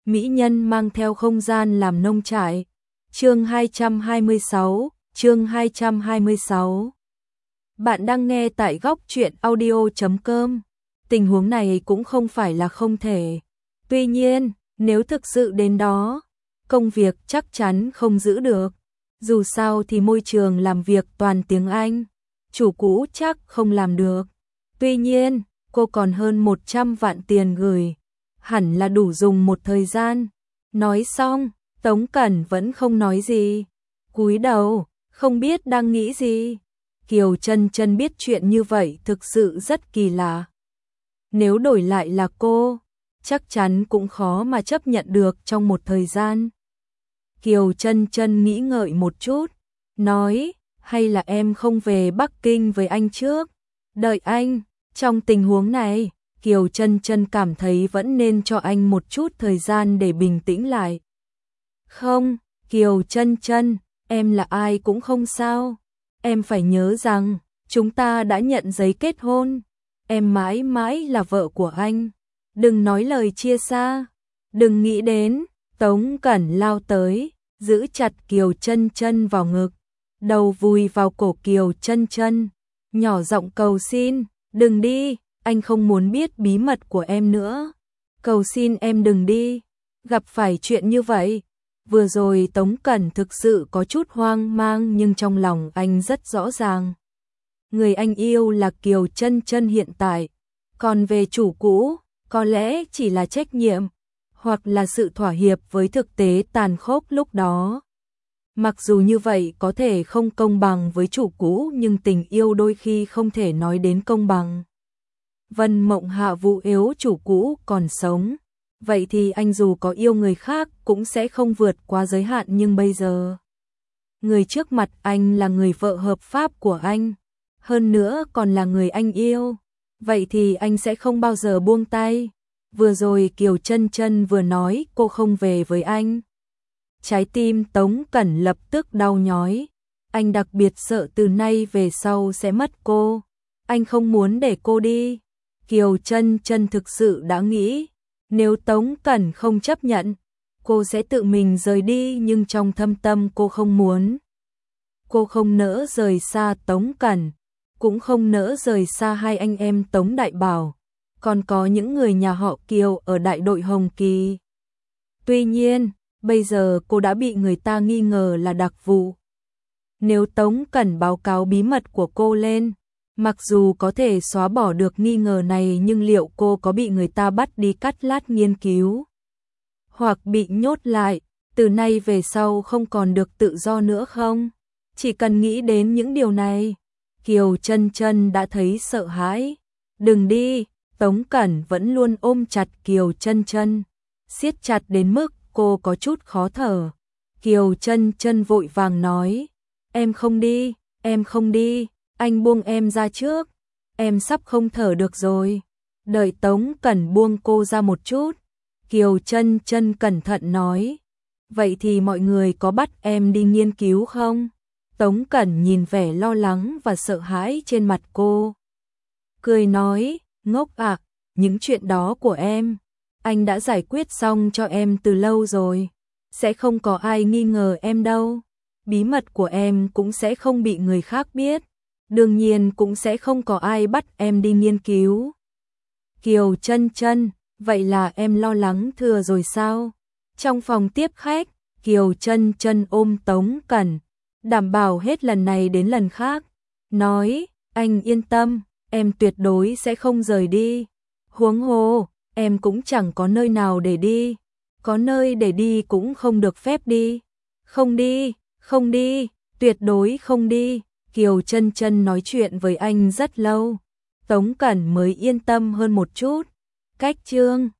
mỹ nhân mang theo không gian làm nông trại. Chương 226. Bạn đang nghe tại góc truyện audio.com. Tình huống này cũng không phải là không thể. Tuy nhiên, nếu thực sự đến đó, công việc chắc chắn không giữ được. Dù sao thì môi trường làm việc toàn tiếng Anh, chủ cũ chắc không làm được. Tuy nhiên, cô còn hơn 100 vạn tiền gửi, hẳn là đủ dùng một thời gian. Nói xong, Tống Cẩn vẫn không nói gì, cúi đầu, không biết đang nghĩ gì. Kiều Chân Chân biết chuyện như vậy thực sự rất kỳ lạ. Nếu đổi lại là cô, chắc chắn cũng khó mà chấp nhận được trong một thời gian. Kiều Chân Chân nghĩ ngợi một chút, nói, hay là em không về Bắc Kinh với anh trước, đợi anh. Trong tình huống này, Kiều Chân Chân cảm thấy vẫn nên cho anh một chút thời gian để bình tĩnh lại. Không, Kiều Chân Chân, em là ai cũng không sao. Em phải nhớ rằng, chúng ta đã nhận giấy kết hôn. Em mãi mãi là vợ của anh. Đừng nói lời chia xa. Đừng nghĩ đến. Tống Cẩn lao tới, giữ chặt Kiều Chân Chân vào ngực, đầu vùi vào cổ Kiều Chân Chân, nhỏ giọng cầu xin, đừng đi, anh không muốn biết bí mật của em nữa. Cầu xin em đừng đi. Gặp phải chuyện như vậy, vừa rồi Tống Cẩn thực sự có chút hoang mang, nhưng trong lòng anh rất rõ ràng. Người anh yêu là Kiều Chân Chân hiện tại, còn về chủ cũ, có lẽ chỉ là trách nhiệm, hoặc là sự thỏa hiệp với thực tế tàn khốc lúc đó. Mặc dù như vậy có thể không công bằng với chủ cũ, nhưng tình yêu đôi khi không thể nói đến công bằng. Vân Mộng Hạ Vũ yếu chủ cũ còn sống, vậy thì anh dù có yêu người khác cũng sẽ không vượt qua giới hạn, nhưng bây giờ người trước mặt anh là người vợ hợp pháp của anh, hơn nữa còn là người anh yêu, vậy thì anh sẽ không bao giờ buông tay. Vừa rồi Kiều Chân Chân vừa nói cô không về với anh. Trái tim Tống Cẩn lập tức đau nhói. Anh đặc biệt sợ từ nay về sau sẽ mất cô. Anh không muốn để cô đi. Kiều Chân Chân thực sự đã nghĩ, nếu Tống Cẩn không chấp nhận, cô sẽ tự mình rời đi, nhưng trong thâm tâm cô không muốn. Cô không nỡ rời xa Tống Cẩn, cũng không nỡ rời xa hai anh em Tống Đại Bảo, còn có những người nhà họ Kiều ở đại đội Hồng Kỳ. Tuy nhiên, bây giờ cô đã bị người ta nghi ngờ là đặc vụ. Nếu Tống Cẩn báo cáo bí mật của cô lên, mặc dù có thể xóa bỏ được nghi ngờ này, nhưng liệu cô có bị người ta bắt đi cắt lát nghiên cứu, hoặc bị nhốt lại, từ nay về sau không còn được tự do nữa không? Chỉ cần nghĩ đến những điều này, Kiều Chân Chân đã thấy sợ hãi. Đừng đi. Tống Cẩn vẫn luôn ôm chặt Kiều Chân Chân, siết chặt đến mức cô có chút khó thở. Kiều Chân Chân vội vàng nói, em không đi, em không đi, anh buông em ra trước, em sắp không thở được rồi. Đợi Tống Cẩn buông cô ra một chút, Kiều Chân Chân cẩn thận nói, vậy thì mọi người có bắt em đi nghiên cứu không? Tống Cẩn nhìn vẻ lo lắng và sợ hãi trên mặt cô, cười nói, ngốc ạ, những chuyện đó của em, anh đã giải quyết xong cho em từ lâu rồi, sẽ không có ai nghi ngờ em đâu. Bí mật của em cũng sẽ không bị người khác biết, đương nhiên cũng sẽ không có ai bắt em đi nghiên cứu. Kiều Chân Chân, vậy là em lo lắng thừa rồi sao? Trong phòng tiếp khách, Kiều Chân Chân ôm Tống Cẩn, đảm bảo hết lần này đến lần khác, nói, anh yên tâm, em tuyệt đối sẽ không rời đi. Huống hồ, em cũng chẳng có nơi nào để đi, có nơi để đi cũng không được phép đi. Không đi, không đi, tuyệt đối không đi. Kiều Chân Chân nói chuyện với anh rất lâu, Tống Cẩn mới yên tâm hơn một chút. Cách chương